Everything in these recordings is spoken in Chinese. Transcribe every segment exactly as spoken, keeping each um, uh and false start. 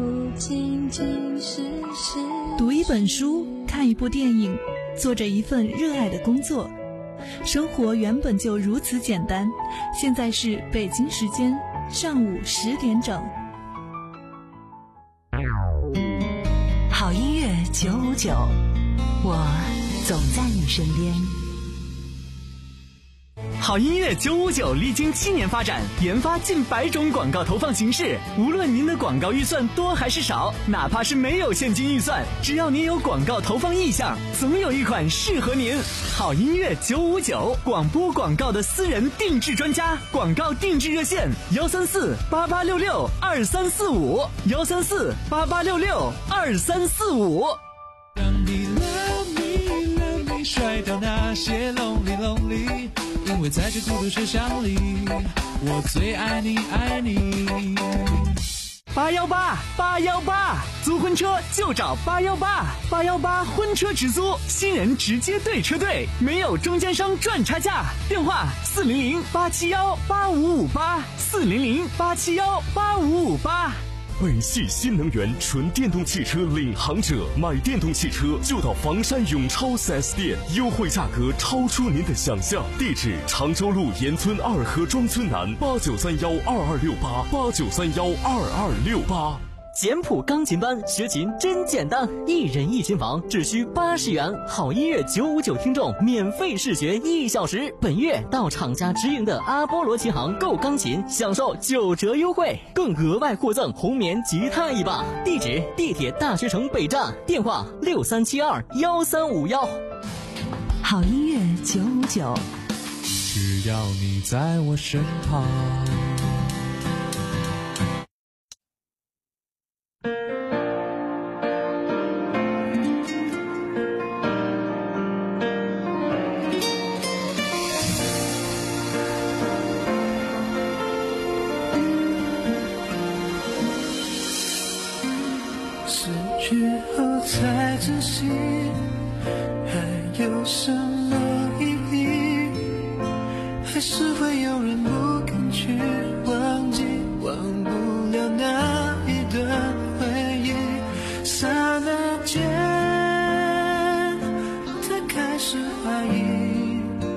不仅仅是事实。 读一本书，看一部电影，做着一份热爱的工作。生活原本就如此简单。现在是北京时间上午十点整。 好音乐九五九，我总在你身边。 好音乐九五九历经七年发展，研发近百种广告投放形式。无论您的广告预算多还是少，哪怕是没有现金预算，只要您有广告投放意向，总有一款适合您。好音乐九五九，广播广告的私人定制专家，广告定制热线幺三四八八六六二三四五幺三四八八六六二三四五。 让你 love me love me 甩掉那些 lonely lonely， 因为在这孤独车厢里，我最爱你爱你。 八幺八八幺八，租婚车就找八幺八八幺八婚车直租，新人直接对车队，没有中间商赚差价。电话四零零八七幺八五五八四零零八七幺八五五八。 北汽新能源纯电动汽车领航者，买电动汽车就到房山永超 四 S 店，优惠价格超出您的想象。地址：常州路沿村二河庄村南，八九三幺二二六八八九三幺二二六八。 简谱钢琴班学琴真简单，一人一琴房只需八十元，好音乐九五九听众免费试学一小时。本月到厂家直营的阿波罗琴行购钢琴，享受九折优惠，更额外获赠红棉吉他一把。地址：地铁大学城北站，电话六三七二幺三五幺。 好音乐九五九， 只要你在我身旁。 失去后才珍惜，还有什么意义？还是会有人不肯去忘记，忘不了那一段回忆。刹那间才开始怀疑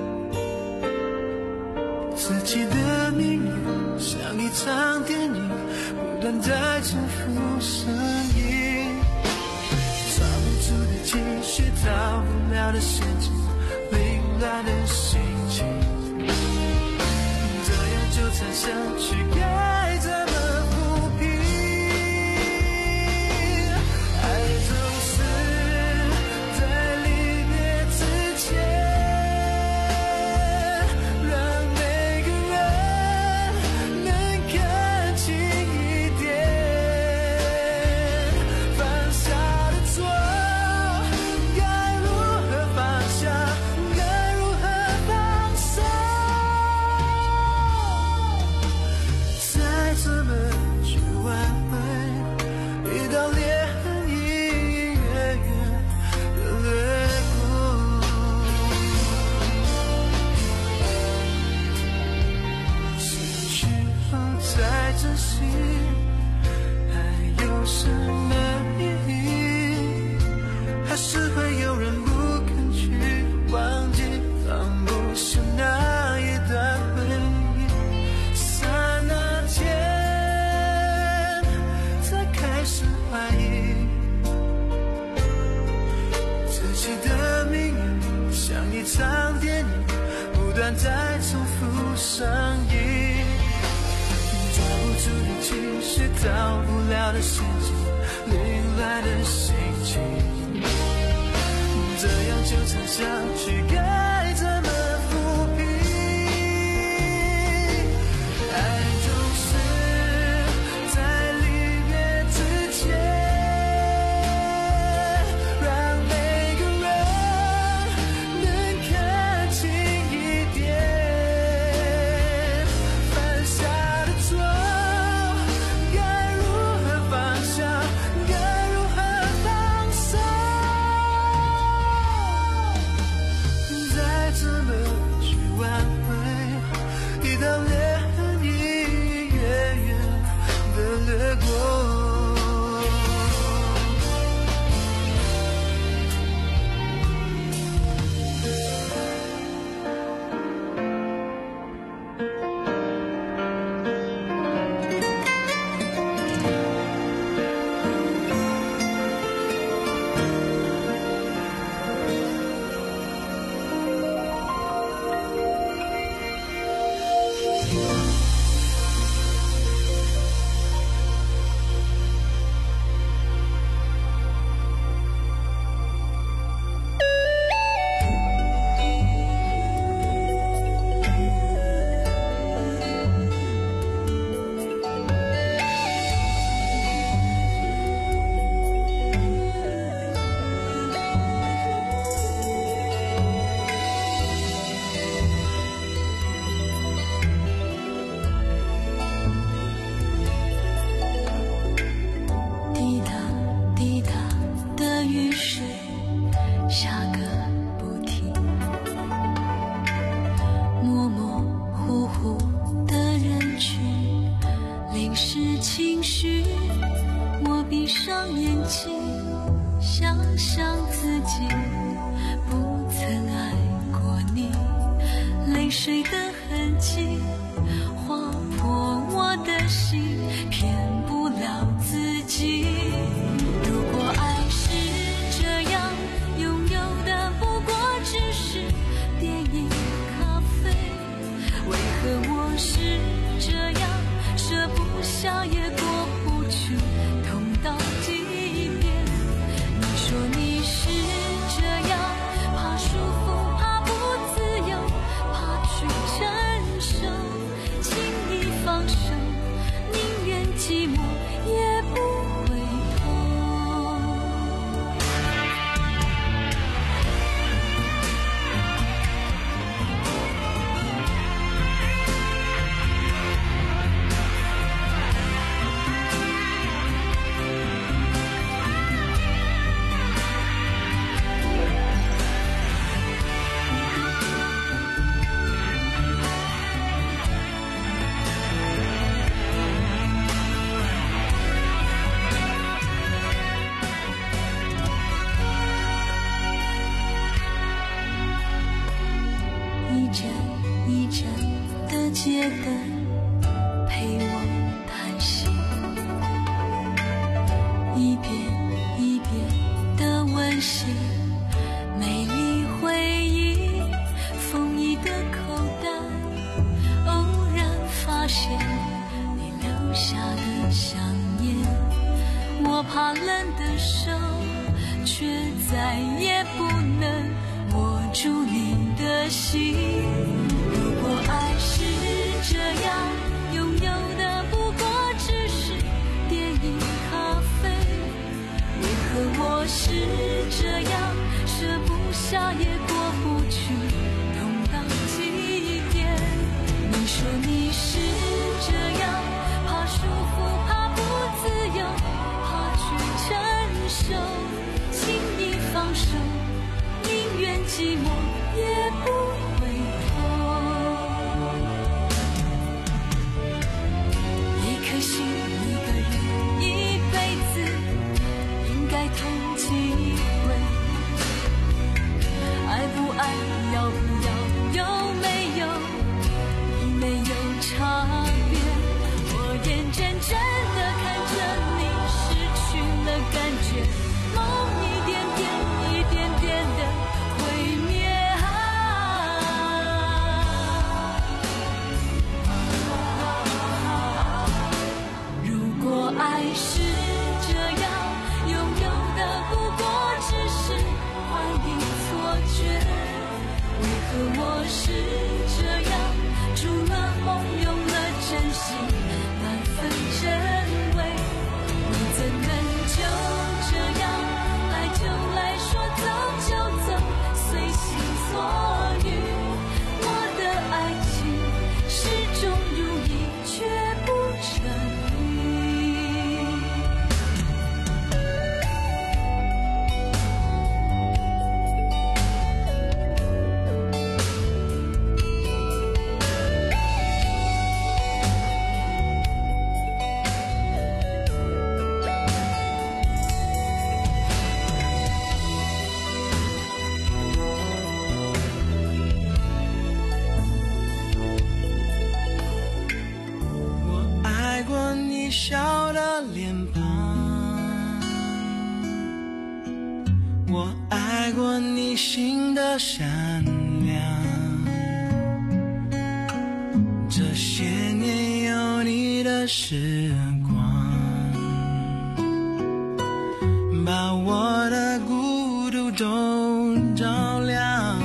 自己的命运，像一场电影，不断在重复上映。抓不住的情绪，逃不了的陷阱，凌乱的心情，这样纠缠下去该怎么抚平？爱总是在离别之前，让每个人能看清一点，放下的错该如何放下，该如何放手，再怎么去挽回，一道裂痕隐隐约约的掠过。失去后再珍惜，还有什么意义？还是会有人不肯去忘记，放不下那一段回忆。刹那间才开始怀疑自己的命运，像一场电影，不断在重复上映。抓不住的情绪，逃不了的陷阱，凌乱的心情，这样纠缠下去该怎么抚平？爱总是在离别之前，让每个人能看清一点，犯下的错该如何放下，该如何放手， 上眼睛，想象自己不曾爱过你，泪水的痕迹划破我的心，骗不了自己。如果爱是这样，拥有的不过只是电影咖啡，为何我是这样，舍不下也过不去，痛到极点。你说你是这样，怕束缚，怕不自由，怕去承受，轻易放手，宁愿寂寞也不回头。一盏一盏的街灯陪我叹息，一遍一遍的温习，美丽回忆，风衣的口袋，偶然发现你留下的香烟，我怕冷的手却再也不能握住你的心。如果爱是这样，拥有的不过只是电影咖啡，为何我是这样，舍不下也过不去，痛到极点。你说你是这样，怕束缚，怕不自由，怕去承受，轻易放手，宁愿寂寞也不回头。一颗心一个人一辈子，应该痛几回？爱不爱，要不要，有没有，已没有差别。我眼睁睁地看着你失去了感觉，梦一点点一点点的毁灭啊。如果爱是这样，拥有的不过只是幻影错觉，为何我是这样，除了梦用了真心，难分真伪。你怎能就这样来就来，说走就走，随心所欲？我的爱情始终如一，却不成立。 我爱过你笑的脸庞，我爱过你心的善良，这些年有你的时光，把我的孤独都照亮。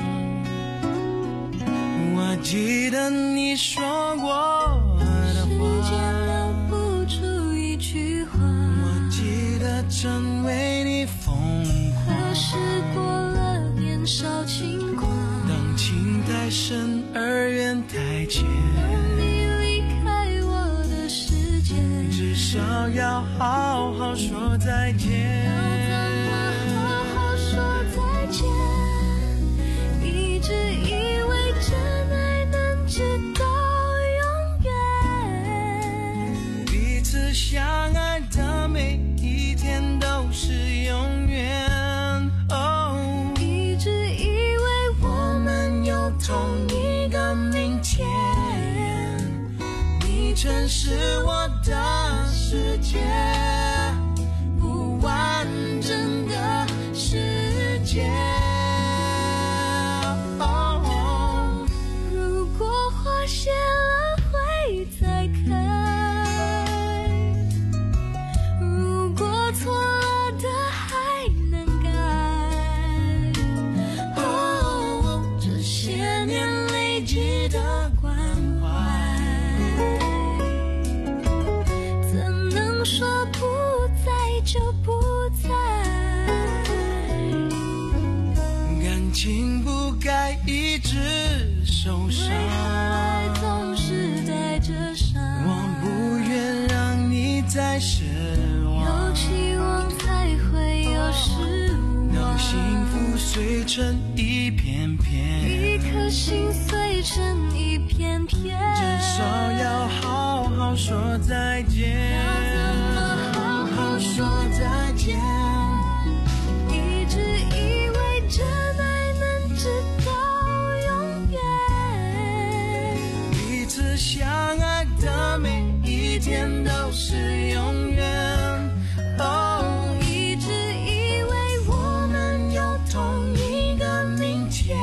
我记得你说过的时间话， 留不住一句话， 我记得真为你疯狂。 可是过了年少轻狂， 当情太深而缘太浅， 当你离开我的世界， 至少要好好说再见。 要怎么好好说再见？一直以为真爱能直到永远， 彼此相爱的美每一天都是永远。哦， 一直以为我们有同一个明天， 你曾是我的世界，不完整的世界。 哦，如果花谢了会再开，如果错了的还能改。哦，这些年累积的关怀，怎能说不在就不在？ 感情不该一直受伤， 为何爱总是带着伤？ 我不愿让你再失望， 有期望才会有失望， 让幸福碎成一片片， 一颗心碎成一片片， 至少要好好说再见， 要怎么好好说再见。 一直以为真爱能直到永远， 彼此相爱的每一天都是永远。哦， 一直以为我们有同一个明天，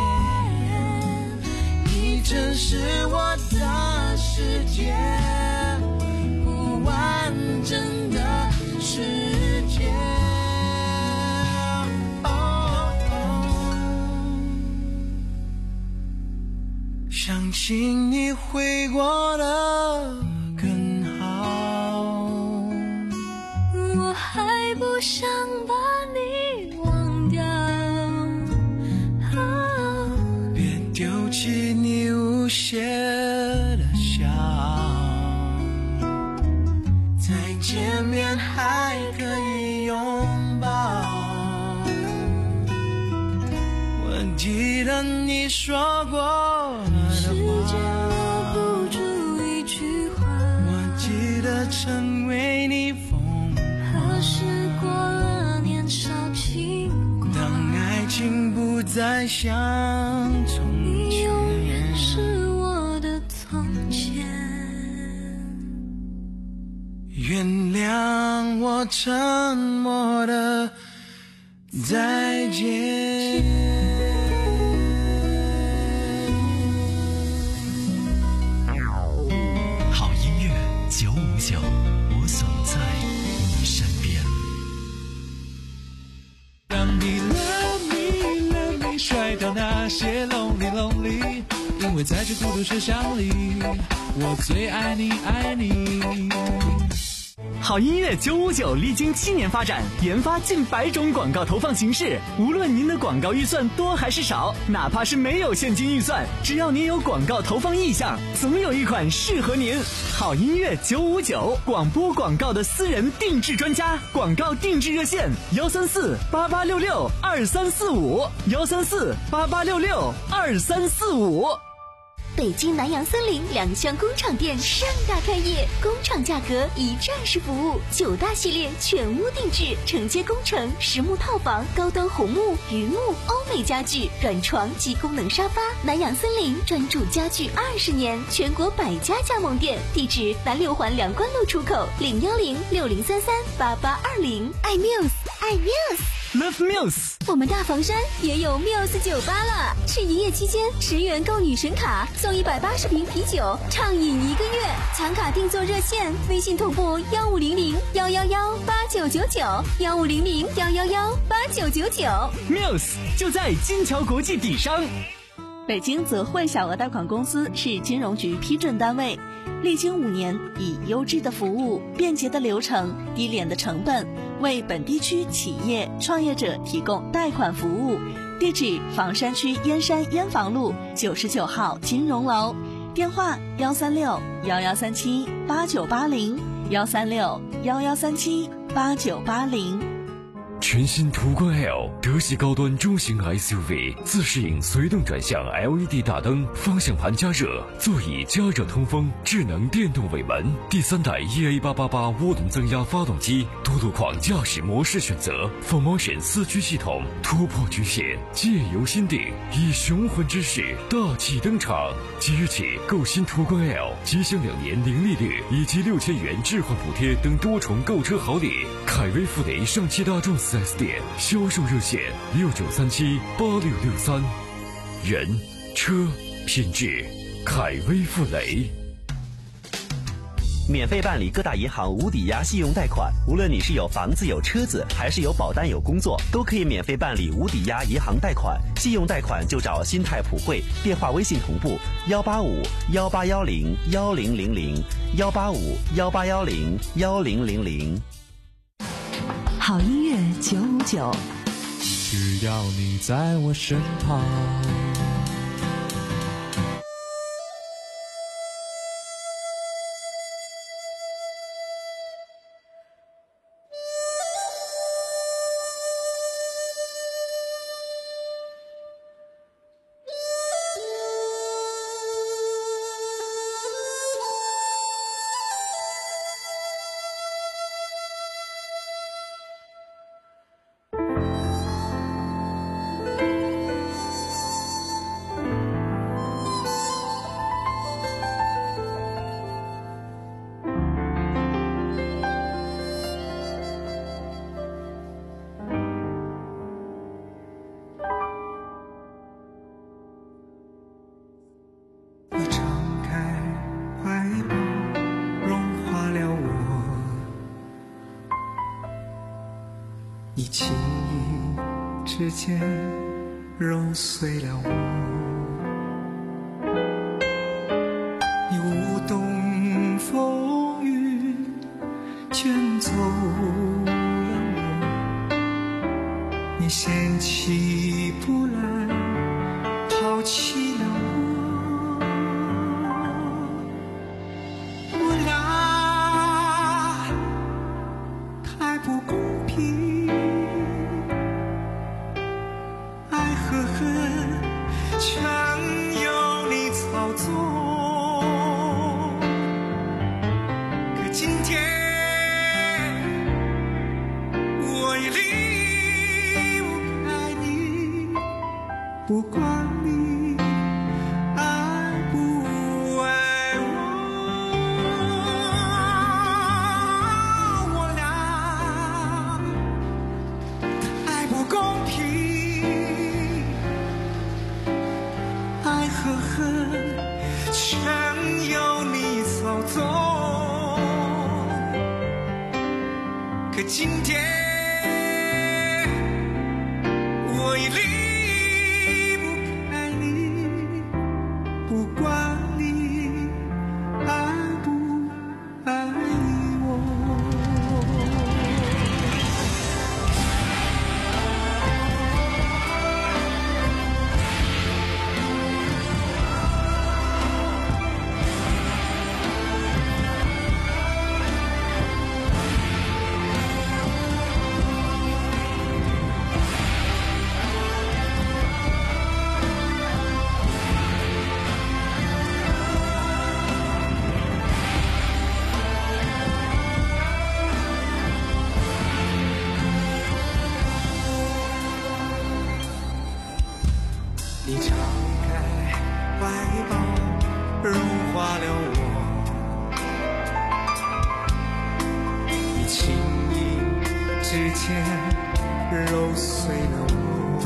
你曾是我的世界，不完整的世界。哦哦，相信你会过得更好， 我还不想把你忘掉。哦， 别丢弃你无邪的笑，再见面还可以拥抱。我记得你说过的时间话， 留不住一句话， 我记得成为你风何时过了年少轻狂？ 当爱情不再像从你永远前， 是我的从前。 原谅我沉默的再见。 好音乐九五九，我总在你身边。 让你 love me love me 甩掉那些 lonely lonely， 因为在这孤独世上里，我最爱你爱你。 好音乐九五九历经七年发展，研发近百种广告投放形式。无论您的广告预算多还是少，哪怕是没有现金预算，只要您有广告投放意向，总有一款适合您。好音乐九五九，广播广告的私人定制专家，广告定制热线：幺三四八八六六二三四五，幺三四八八六六二三四五。 北京南洋森林两厢工厂店盛大开业，工厂价格一站式服务，九大系列全屋定制，承接工程、实木套房、高端红木、榆木、欧美家具、软床及功能沙发。南洋森林专注家具二十年，全国百家加盟店，地址南六环梁关路出口，零幺零六零三三八八二零。爱 Muse， 爱 Muse。Love Muse， 我们大房山也有 Muse 酒吧了。是营业期间，十元购女神卡送一百八十瓶啤酒，畅饮一个月。抢卡订座热线：微信同步幺五零零幺幺幺八九九九，幺五零零幺幺幺八九九九。 Muse 就在金桥国际底商。 北京泽汇小额贷款公司是金融局批准单位，历经五年，以优质的服务、便捷的流程、低廉的成本，为本地区企业创业者提供贷款服务。地址：房山区燕山燕房路九十九号金融楼，电话：幺三六幺幺三七八九八零，幺三六幺幺三七八九八零。 全新途观 L 德系高端中型 S U V， 自适应随动转向 L E D 大灯，方向盘加热，座椅加热通风，智能电动尾门，第三代 E A 八八八 涡轮增压发动机，多路况驾驶模式选择 ，four motion 四驱系统，突破局限，借由心定，以雄浑之势大气登场。即日起购新途观 L， 即享两年零利率以及六千元置换补贴等多重购车好礼。凯威富雷上汽大众四 S 店销售热线六九三七八六六三。人车品质，凯威富雷。 免费办理各大银行无抵押信用贷款，无论你是有房子有车子，还是有保单有工作，都可以免费办理无抵押银行贷款。信用贷款就找新泰普惠，电话微信同步幺八五幺八幺零幺零零零幺八五幺八幺零幺零零零。 好音乐九五九， 只要你在我身旁。 你轻易之间揉碎了我，你舞动风雨卷走了我，你掀起波澜抛弃了我，我俩太不公平，全由你操纵，可今天我已离不开你，不管你爱不爱我，我俩太不公平，爱和恨全由你操纵，可今天我已离不开你，不管你爱不爱我。你敞开怀抱，融化了我，你轻易之间揉碎了我，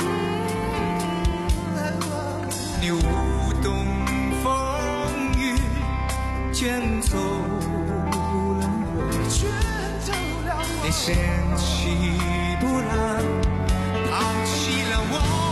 你舞动风雨卷走了我，你掀起波澜抛弃了我，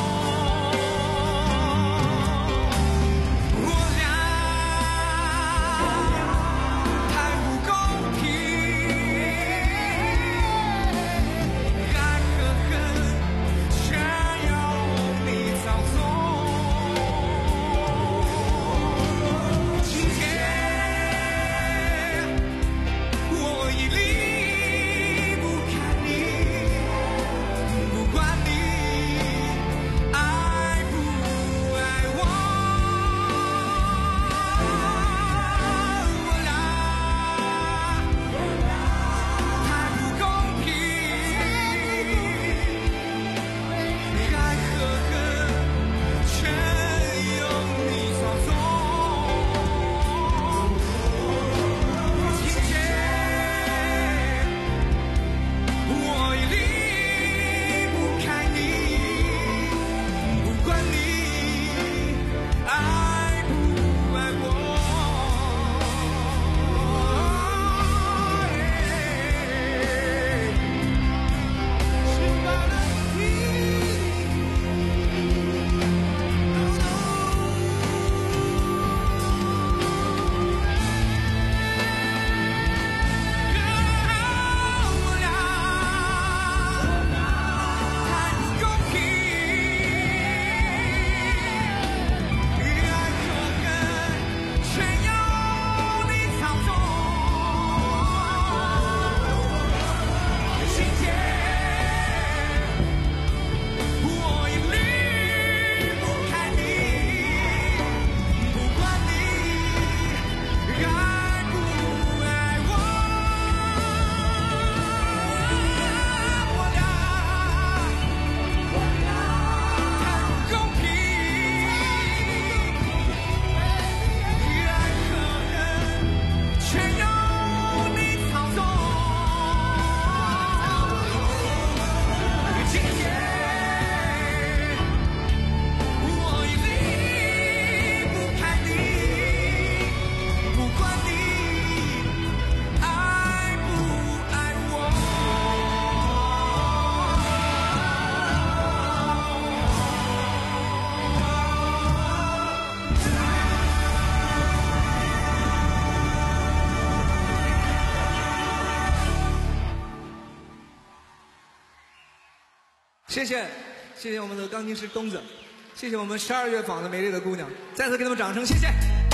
谢谢，谢谢我们的钢琴师东子，谢谢我们十二乐坊的美丽的姑娘，再次给他们掌声，谢谢。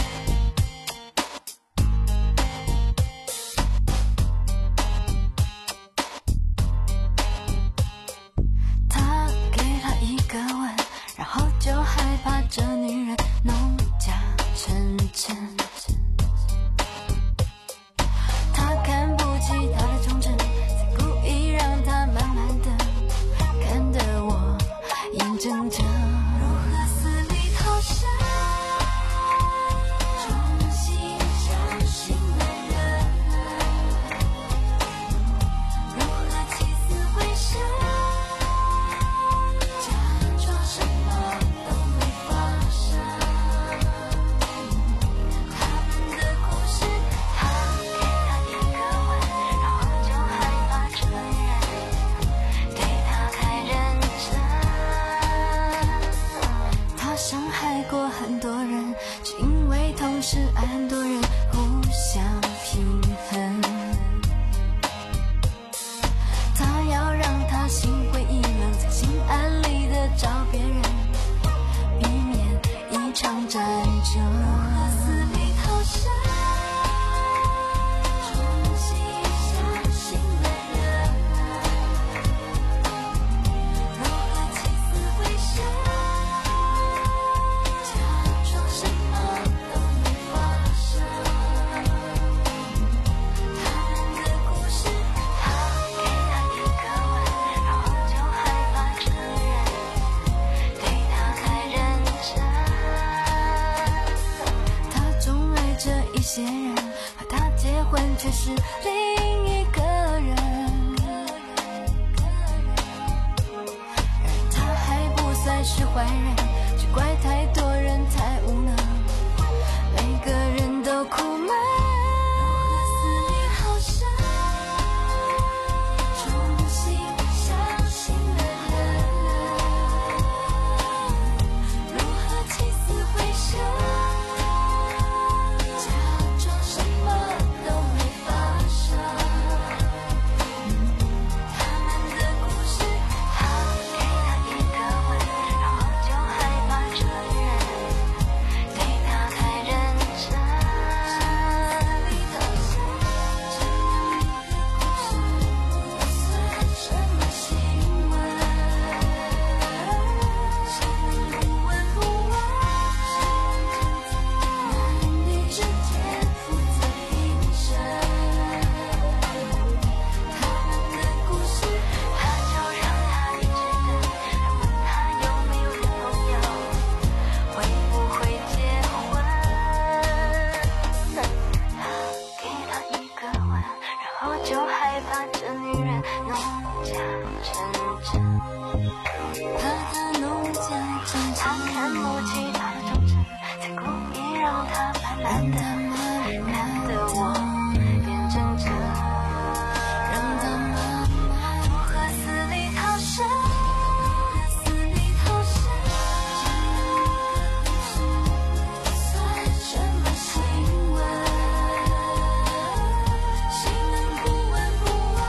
他给她一个吻，然后就害怕这女人弄假成真。他看不起她的忠诚，才故意让她慢慢的看得我眼睁睁。如何死里逃生，重新相信男人，如何起死回生，假装什么都没发生。他们的故事，他给他一个吻，然后就害怕这女人对他太认真。他伤害过很多人，只因为同时爱很多人，互相平衡。他要让他心灰意冷，在心安理得找别人，避免一场战争。如何死里逃生，重新相信男人，如何起死回生，假装什么都没发生。他们的故事，他给他一个吻，然后就害怕这女人对他太认真。他钟爱着一些人，和他结婚却是另一个人。而他还不算是坏人，只怪太多人太无能，每个人都苦闷。如何死里逃生，重新相信男人，如何起死回生，假装什么都没发生。他们的故事，他给他一个吻，然后就害怕这女人对他太认真。死里逃生，这样一个故事不算什么新闻，谁能不闻不问？男女之间负责平生。他们的故事，他就让他一直等，还问他有没有男朋友，会不会结婚。他给他一个吻，然后就害怕这女人弄假成真，怕她弄假成真。他看不起她的忠诚，才故意让她慢慢的看得我眼睁睁。让她慢慢，如何死里逃生，死里逃生，不算什么新闻，谁能不闻不问？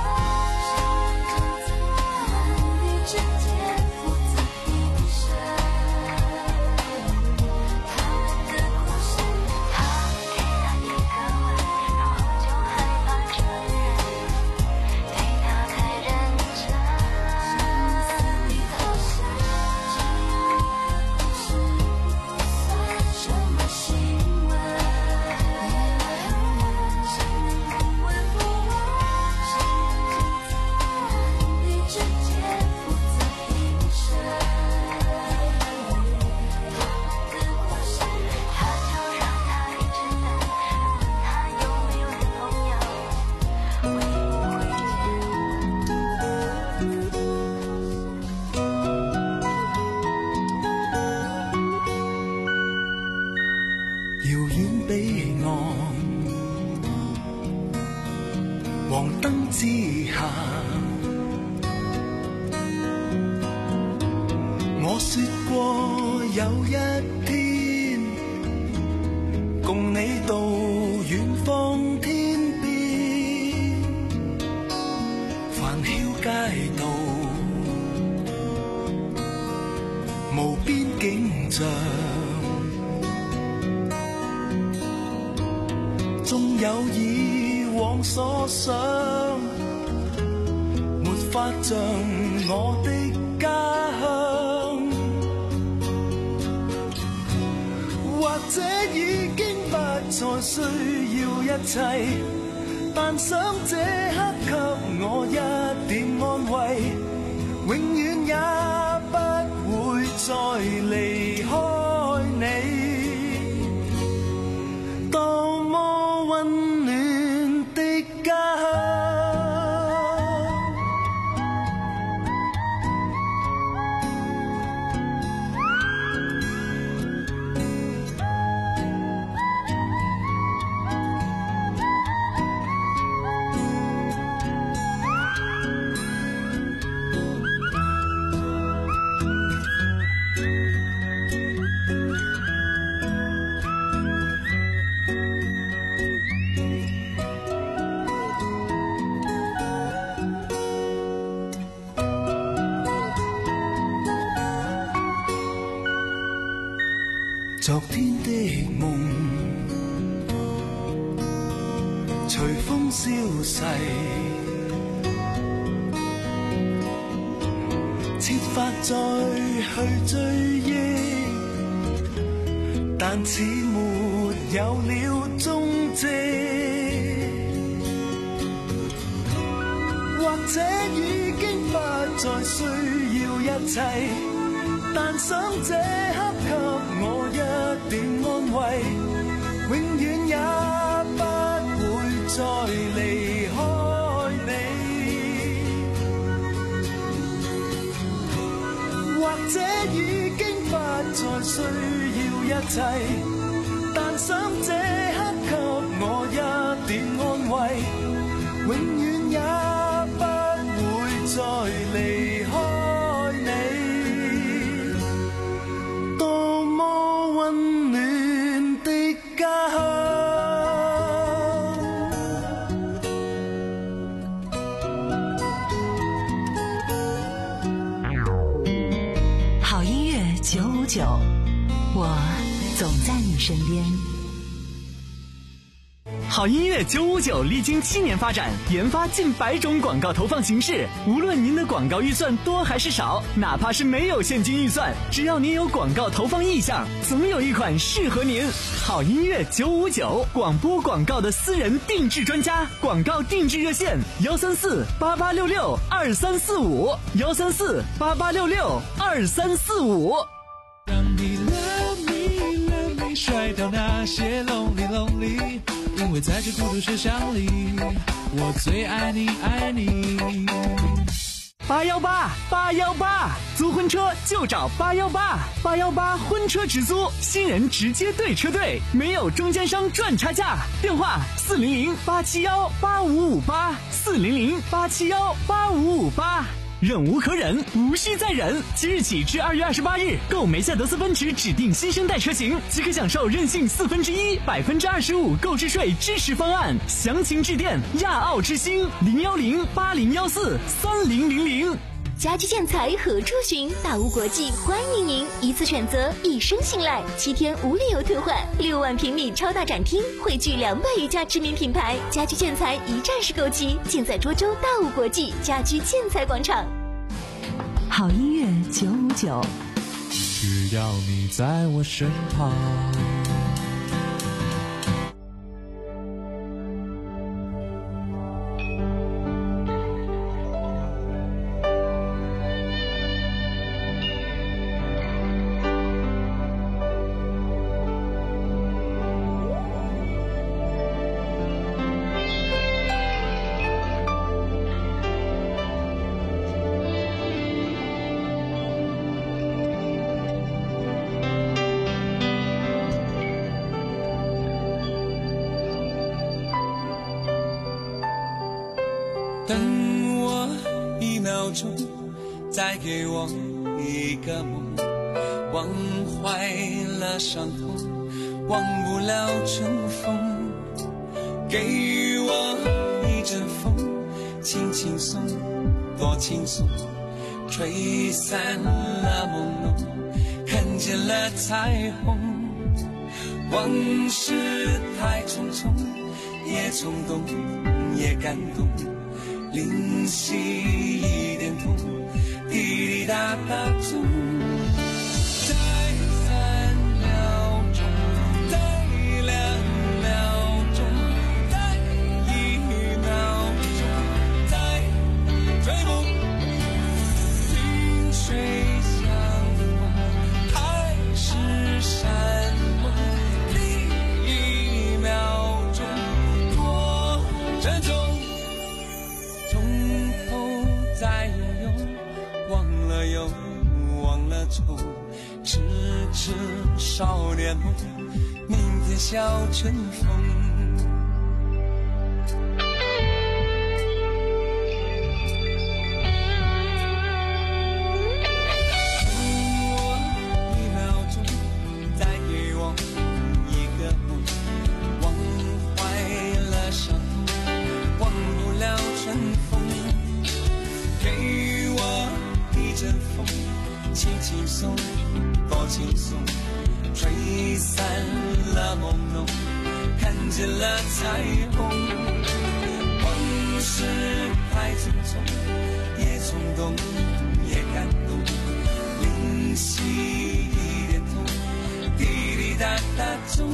男女之间负责平生。他们的故事，他给他一个吻，然后就害怕这女人对他太认真。死里逃生，这样一个故事不算什么新闻，谁能不闻不问？男女之间负责平生。他们的故事，他就让他一直等，还问他有没有男朋友，会不会结婚。 遙遠彼岸，黃燈之下，我說過有一天，共你到遠方天邊，繁囂街道， 無邊景象，縱有以往所想，沒法像我的家鄉，或者已經不再需要一切，但想這刻給我一點安慰，永遠也不會再離開你，多麼溫暖的家鄉。昨天的夢隨風消逝，設法再去追憶，但似沒有了蹤跡，或者已經不再需要一切，但想這刻給我一點安慰，永遠也不會再離開你，或者已經不再需要一切，但想這刻給我一點安慰，永遠也不會再離開你。溫暖的家鄉。好音樂九五九，我總在你身邊。 好音樂九五九歷經七年發展，研發近百種廣告投放形式。無論您的廣告預算多還是少，哪怕是沒有現金預算，只要您有廣告投放意向，總有一款適合您。好音樂九五九，廣播廣告的私人定制專家，廣告定制熱線：幺三四八八六六二三四五，幺三四八八六六二三四五。 让你 love me love me 甩掉那些 lonely lonely，因为在这孤独设想里，我最爱你爱你。 八幺八八幺八，租婚车就找八幺八，八幺八婚车直租，新人直接对车队，没有中间商赚差价。电话四零零八七幺八五五八，四零零八七幺八五五八。忍无可忍，无需再忍。即日起至二月二十八日，购梅赛德斯奔驰指定新生代车型，即可享受任性四分之一、百分之二十五购置税支持方案。详情致电亚奥之星零幺零八零幺四三零零零。 家居建材何处寻？大屋国际欢迎您，一次选择，一生信赖，七天无理由退换，六万平米超大展厅，汇聚两百余家知名品牌，家居建材一站式购齐，尽在涿州大屋国际家居建材广场。 好音乐九五九， 只要你在我身旁。 等我一秒钟，再给我一个梦，忘怀了伤痛，忘不了春风，给予我一阵风，轻轻松，多轻松， 吹散了朦胧，看见了彩虹。往事太匆匆，也冲动也感动，灵犀一点通，滴滴答答中。痴痴少年梦，明天笑春风。轻轻松，多轻松，吹散了朦胧，看见了彩虹。往事太匆匆，也冲动，也感动，灵犀一点通，滴滴答答中。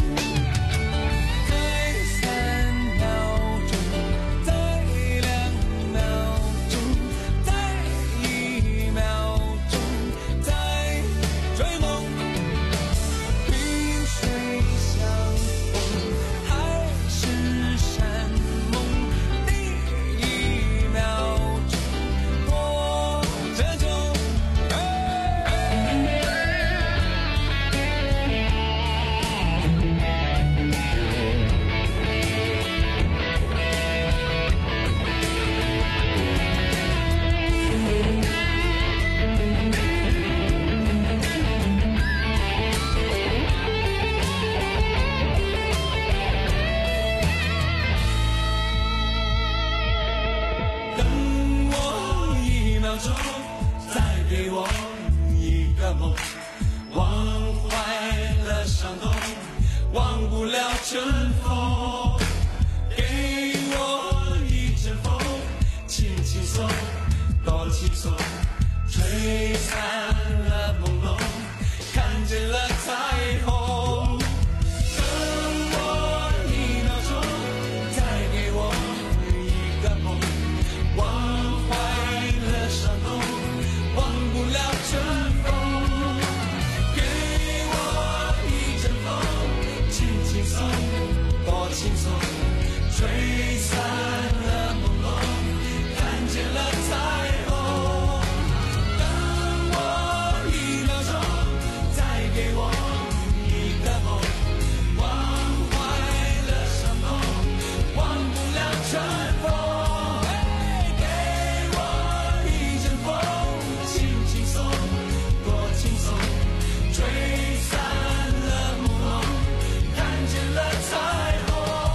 春风，给我一阵风，轻轻松，多轻松，吹散了朦胧，看见了彩虹。等我一秒钟，再给我一个梦，忘怀了伤痛，忘不了春风。给我一阵风，轻轻松。轻松，吹散了朦胧，看见了彩虹。等我一秒钟，再给我一个梦，忘怀了伤痛，忘不了春风。给我一阵风，轻轻松，多轻松，吹散了朦胧，看见了彩虹。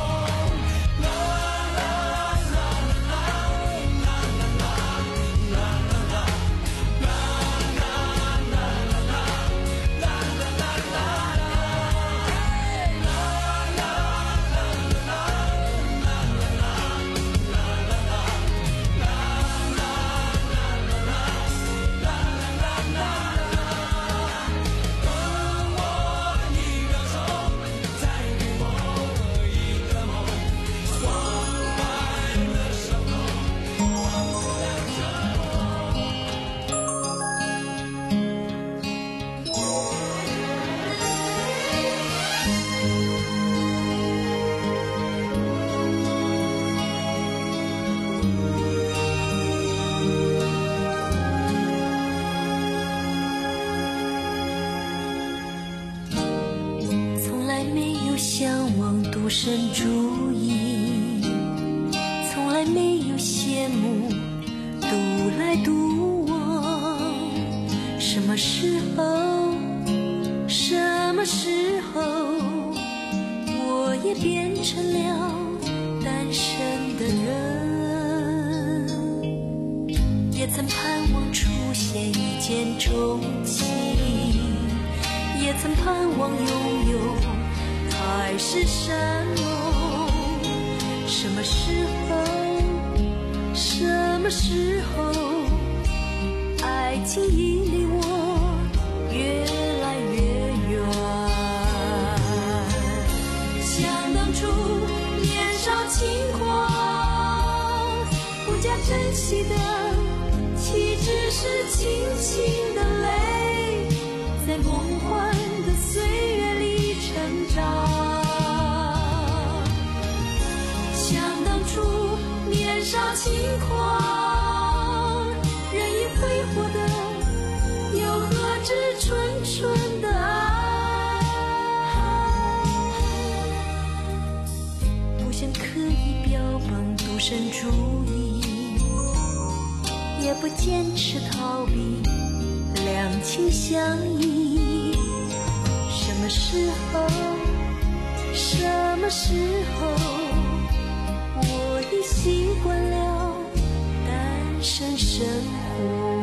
向往独身主义，从来没有羡慕独来独往。什么时候，什么时候，我也变成了单身的人，也曾盼望出现现一见钟情，也曾盼望拥有海誓山盟。什么时候，什么时候，爱情已离我越来越远。想当初年少轻狂，不加珍惜的岂止是轻轻的泪，在梦幻的岁月里成长。想当初年少轻狂，任意挥霍的又何止纯纯的爱，不想刻意标榜独身主义，也不坚持逃避两情相依。什么时候，什么时候，我已习惯了单身生活。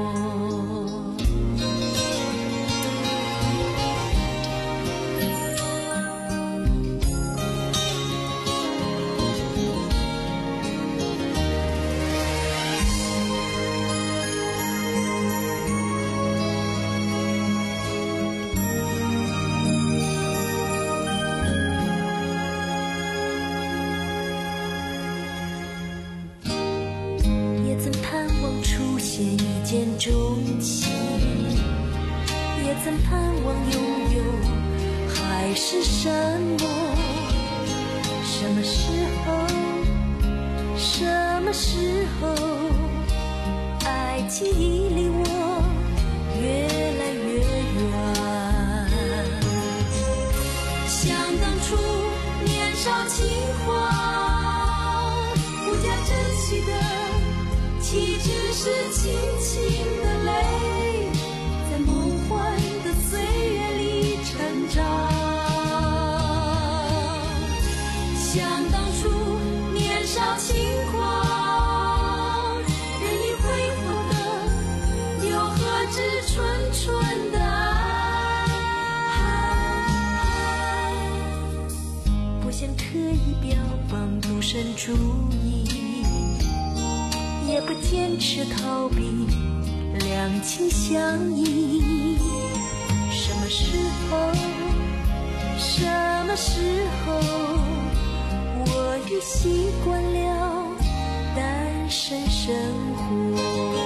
一见钟情，也曾盼望拥有海誓山盟。什么时候，什么时候，爱情已离我越来越远。想当初年少轻狂，不加珍惜的岂止是轻轻的泪，在梦幻的岁月里成长。想当初年少轻狂，任意挥霍的又何止纯纯的爱，不想刻意标榜独身主义，也不坚持逃避两情相依。什么时候，什么时候，我已习惯了单身生活。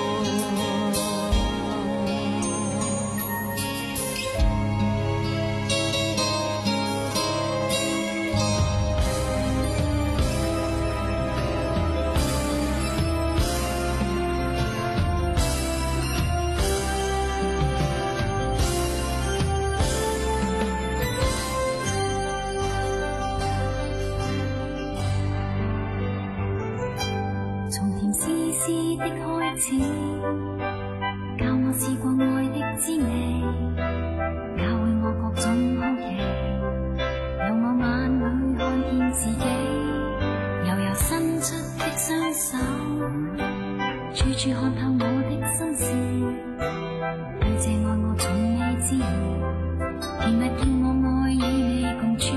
的開始，教我試過愛的滋味，教會我各種好奇，由我眼裏看見自己，悠悠伸出的雙手，處處看透我的心事，對這愛我從未知疑，甜蜜叫我愛與你共處。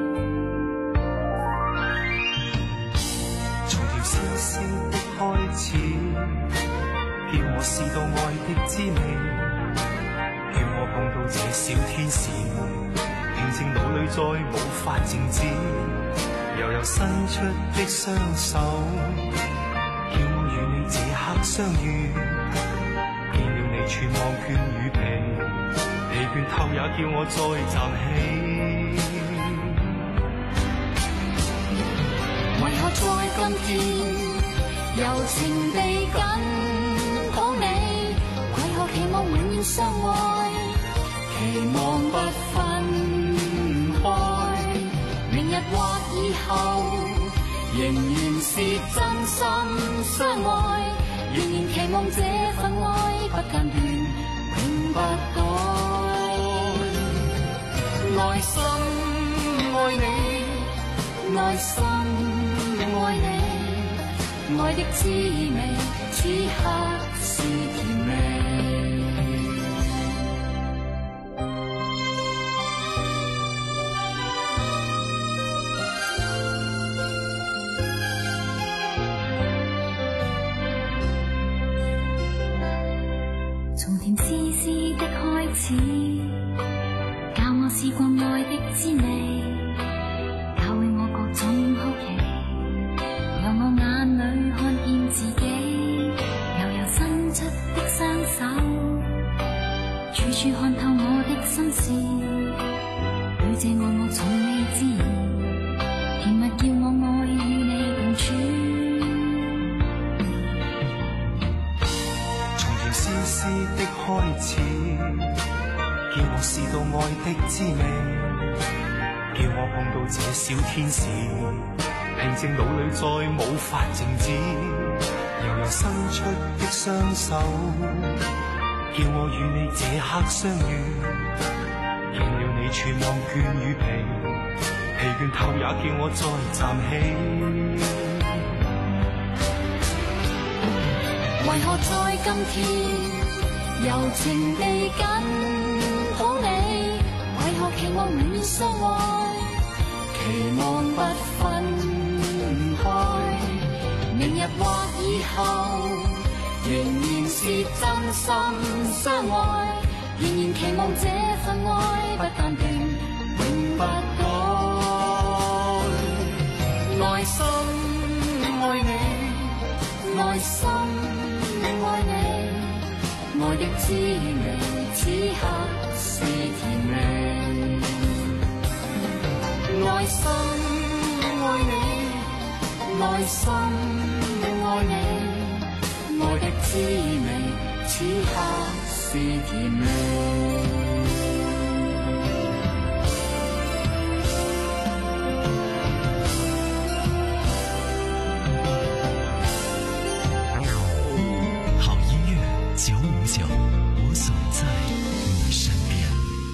從條小小的開始，叫我試到愛的滋味，叫我碰到這小天使，平靜腦裏再無法靜止，悠悠伸出的雙手，叫我與你這刻相遇，見了你全忘倦與疲，疲倦透也叫我再站起。為何在今天柔情地緊抱你，為何期望永遠相愛，期望不分開，明日或以後仍然是真心相愛，仍然期望這份愛不間斷永不改，內心愛你，內心愛你，愛的滋味此刻是甜味。 絲的開始，教我試過愛的滋味，教會我各種好奇，讓我眼裏看見自己，悠悠伸出的雙手，處處看透我的心事，對這愛我從未知疑，甜蜜叫我愛與你共處。 從條絲絲的開始，叫我試到愛的滋味，叫我碰到這小天使，平靜腦裏再無法靜止，悠悠伸出的雙手，叫我與你這刻相遇，見了你全忘倦與疲，疲倦透也叫我再站起。 為何在今天柔情地緊抱你？為何期望永遠相愛，期望不分開？明日或以後，仍然是真心相愛，仍然期望這份愛不淡定，永不改。內心愛你，內心愛你，愛的滋味此刻是甜美。內心愛你，內心愛你，愛的滋味此刻是甜美。 九五九，我总在你身边。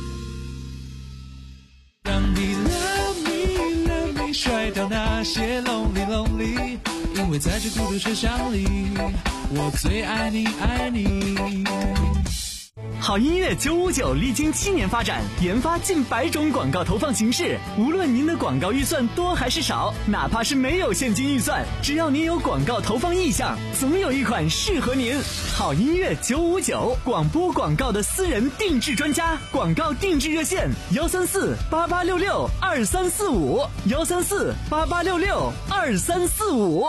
让你 love me love me 甩掉那些 lonely lonely， 因为在这孤独车厢里，我最爱你爱你。 好音乐九五九历经七年发展，研发近百种广告投放形式。无论您的广告预算多还是少，哪怕是没有现金预算，只要您有广告投放意向，总有一款适合您。好音乐九五九，广播广告的私人定制专家，广告定制热线：幺三四八八六六二三四五，幺三四八八六六二三四五。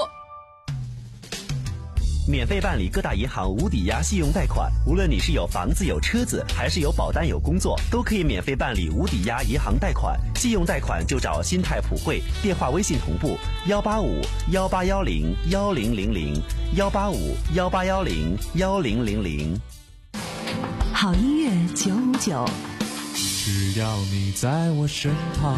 免费办理各大银行无抵押信用贷款，无论你是有房子有车子，还是有保单有工作，都可以免费办理无抵押银行贷款。信用贷款就找新泰普惠，电话微信同步幺八五幺八幺零幺零零零幺八五幺八幺零幺零零零。 好音乐九五九， 只要你在我身旁。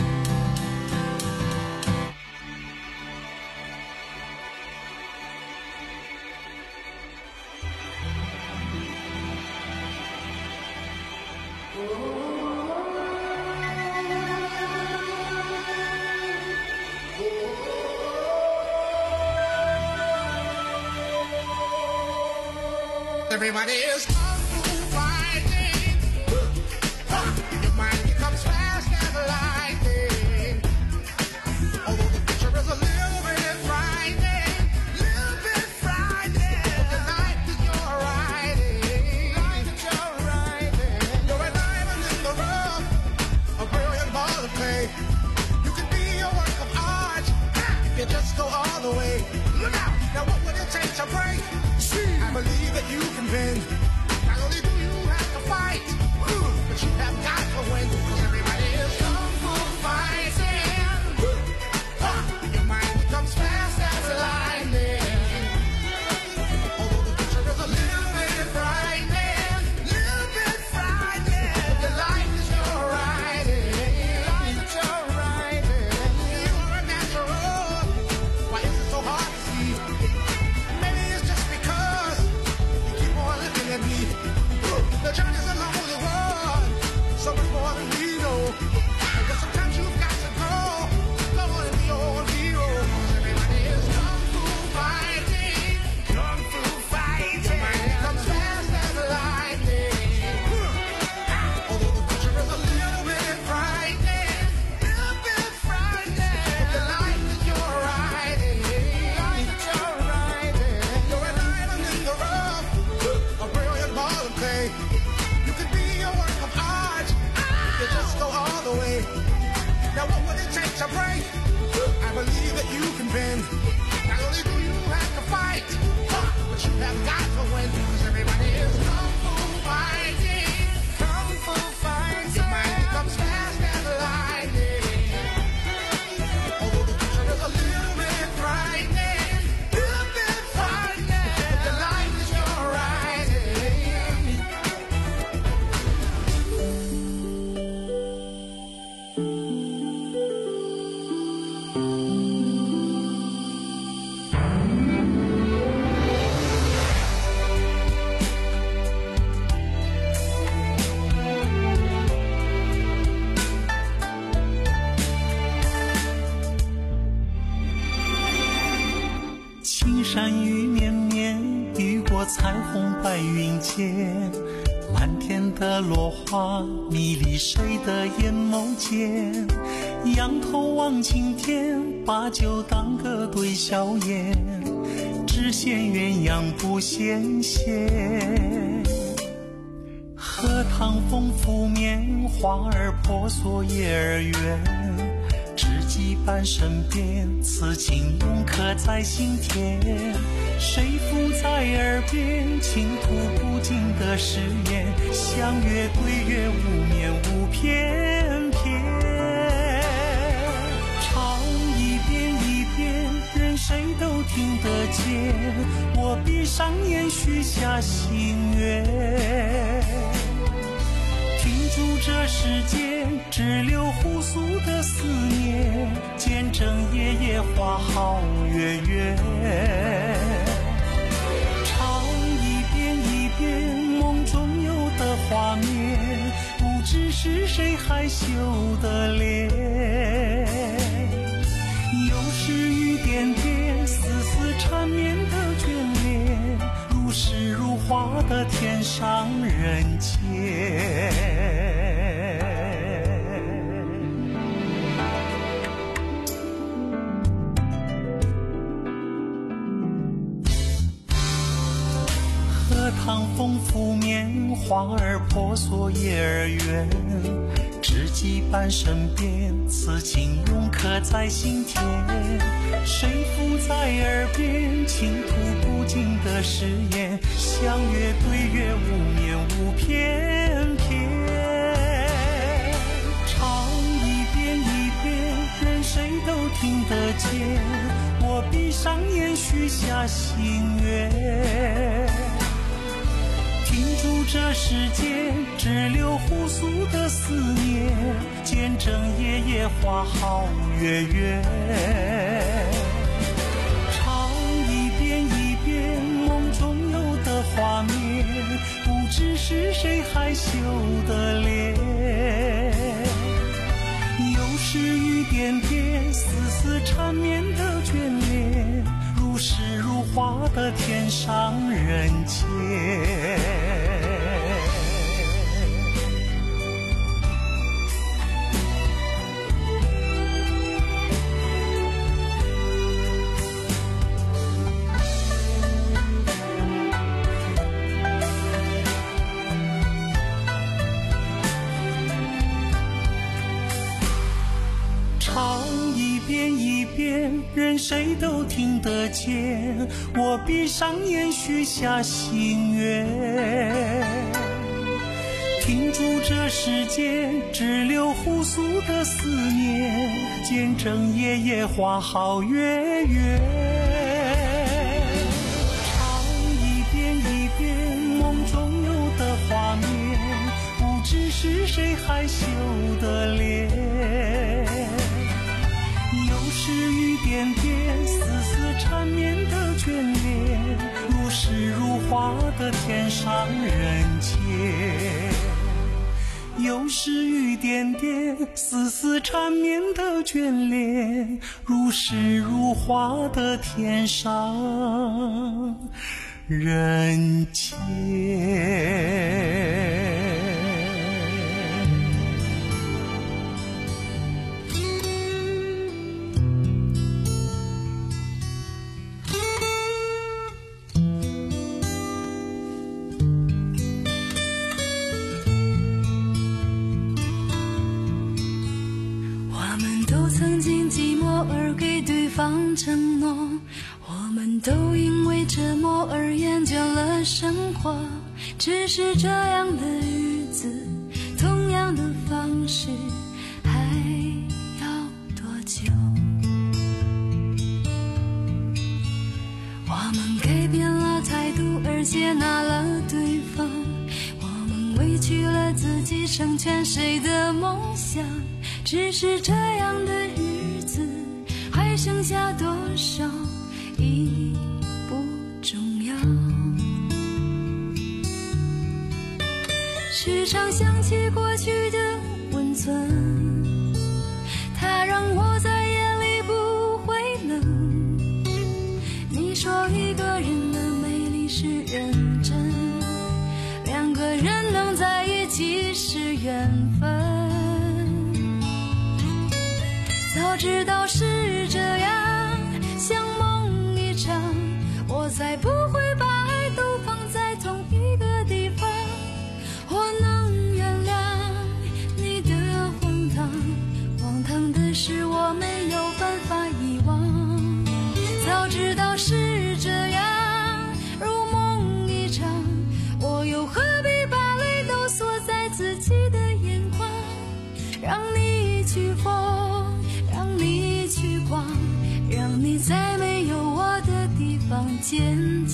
Everybody is kung fu fighting. Your mind becomes fast as lightning. Although the picture is a little bit frightening, little bit frightening. The light that you're riding, light that you're riding. You're a diamond in the rough, a brilliant ball of clay. You can be a work of art if you just go all the way. Look out! Now what would it take to break? I believe that you can bend. Not only do you have to fight, but you have got to win. Cause everybody is kung fu fighting. Your mind becomes fast as lightning. Although the picture is a little bit frightening, little bit frightening. The life is your riding, life is your riding. You are a natural. Why is it so hard to see? Maybe it's just because you keep on living it 朵彩虹白云间，满天的落花迷离谁的眼眸间，仰头望青天，把酒当歌对笑颜，只羡鸳鸯不羡仙。荷塘风拂面，花儿婆娑叶儿圆，知己伴身边，此情永刻在心田。谁附在耳边，倾吐不尽的誓言，相约对月无眠无翩翩。唱一遍一遍，任谁都听得见，我闭上眼许下心愿，停住这世间只留互诉的思念，见证夜夜花好月圆。唱一遍一遍梦中有的画面，不知是谁害羞的脸，又是雨点点丝丝缠绵的眷恋，如诗如画的天上人间。荷塘风拂面，花儿婆娑叶儿圆，知己伴身边，此情永刻在心田。谁附在耳边，倾吐不尽的誓言，相约对月无眠无翩翩。唱一遍一遍，任谁都听得见，我闭上眼许下心愿，停住这世间只留互诉的思念，见证夜夜花好月圆。唱一遍一遍梦中有的画面，不知是谁害羞的脸，又是雨点点丝丝缠绵的眷恋，如诗如画的天上人间。唱一遍一遍，任谁都听得见，我闭上眼许下心愿，停住这世间只留互诉的思念，见证夜夜花好月圆。唱一遍一遍梦中有的画面，不知是谁害羞的脸，是雨点点丝丝缠绵的眷恋，如诗如画的天上人间。又是雨点点丝丝缠绵的眷恋，如诗如画的天上人间。 承诺，我们都因为折磨而厌倦了生活，只是这样的日子，同样的方式，还要多久？我们改变了态度而接纳了对方，我们委屈了自己成全谁的梦想，只是这样的日子还剩下多少已不重要，时常想起过去的温存，它让我在夜里不会冷。你说一个人的美丽是人缘分。早知道是这样，像梦一场，我才不会把爱都放在同一个地方。我能原谅你的荒唐，荒唐的是我没有办法遗忘。早知道是这样，如梦一场，我又何必把泪都锁在自己的眼眶？让你去疯，让你去狂，让你在没有我的地方坚强。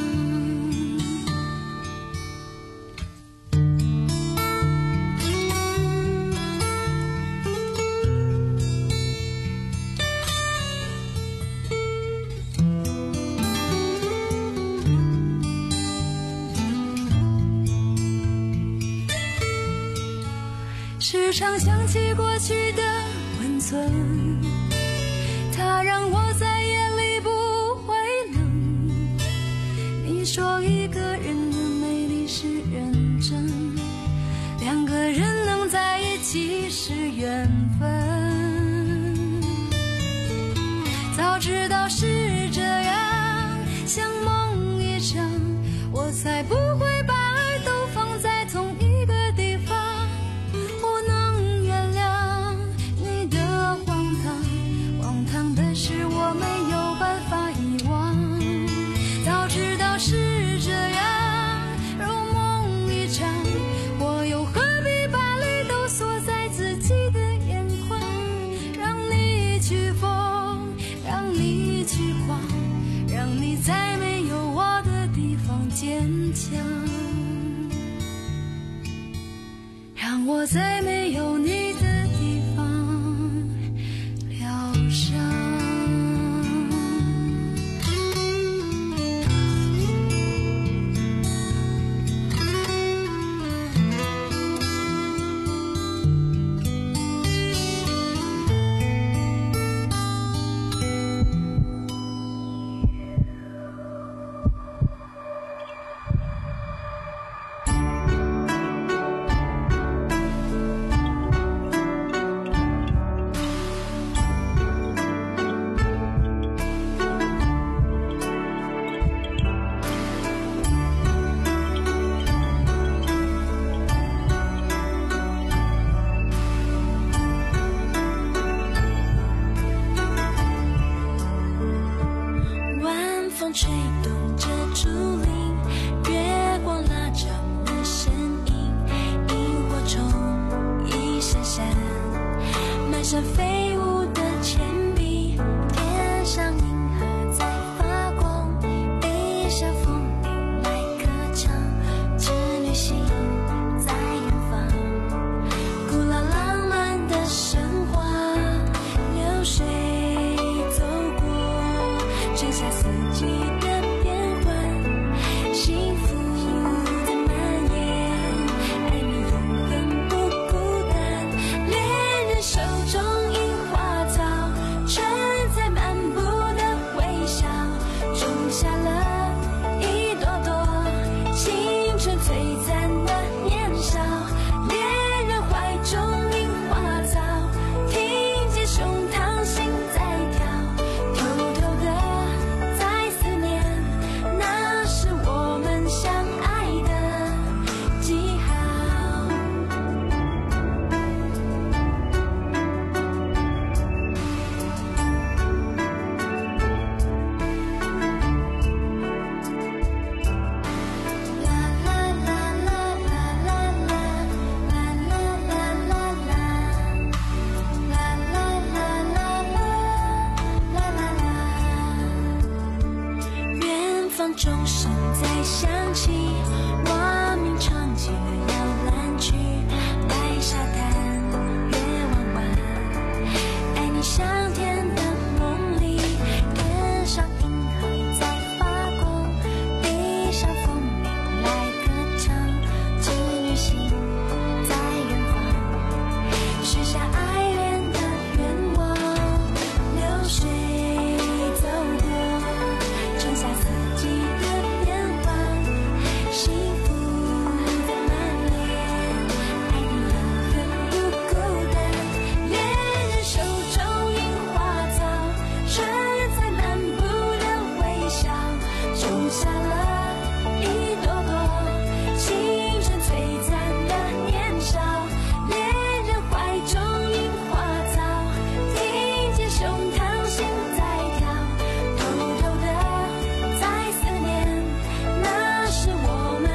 时常想起过去的温存，它让我在夜里不会冷。你说一个人的美丽是认真，两个人能在一起是缘分。早知道是这样，像梦一场，我才不会把爱都放在同一个地方。我能原谅你的荒唐，荒唐的是我没有办法遗忘。早知道是这样，如梦一场，我又何必把泪都锁在自己的眼眶？让你去疯，让你去狂，让你在没有我的地方坚强，让我在没有你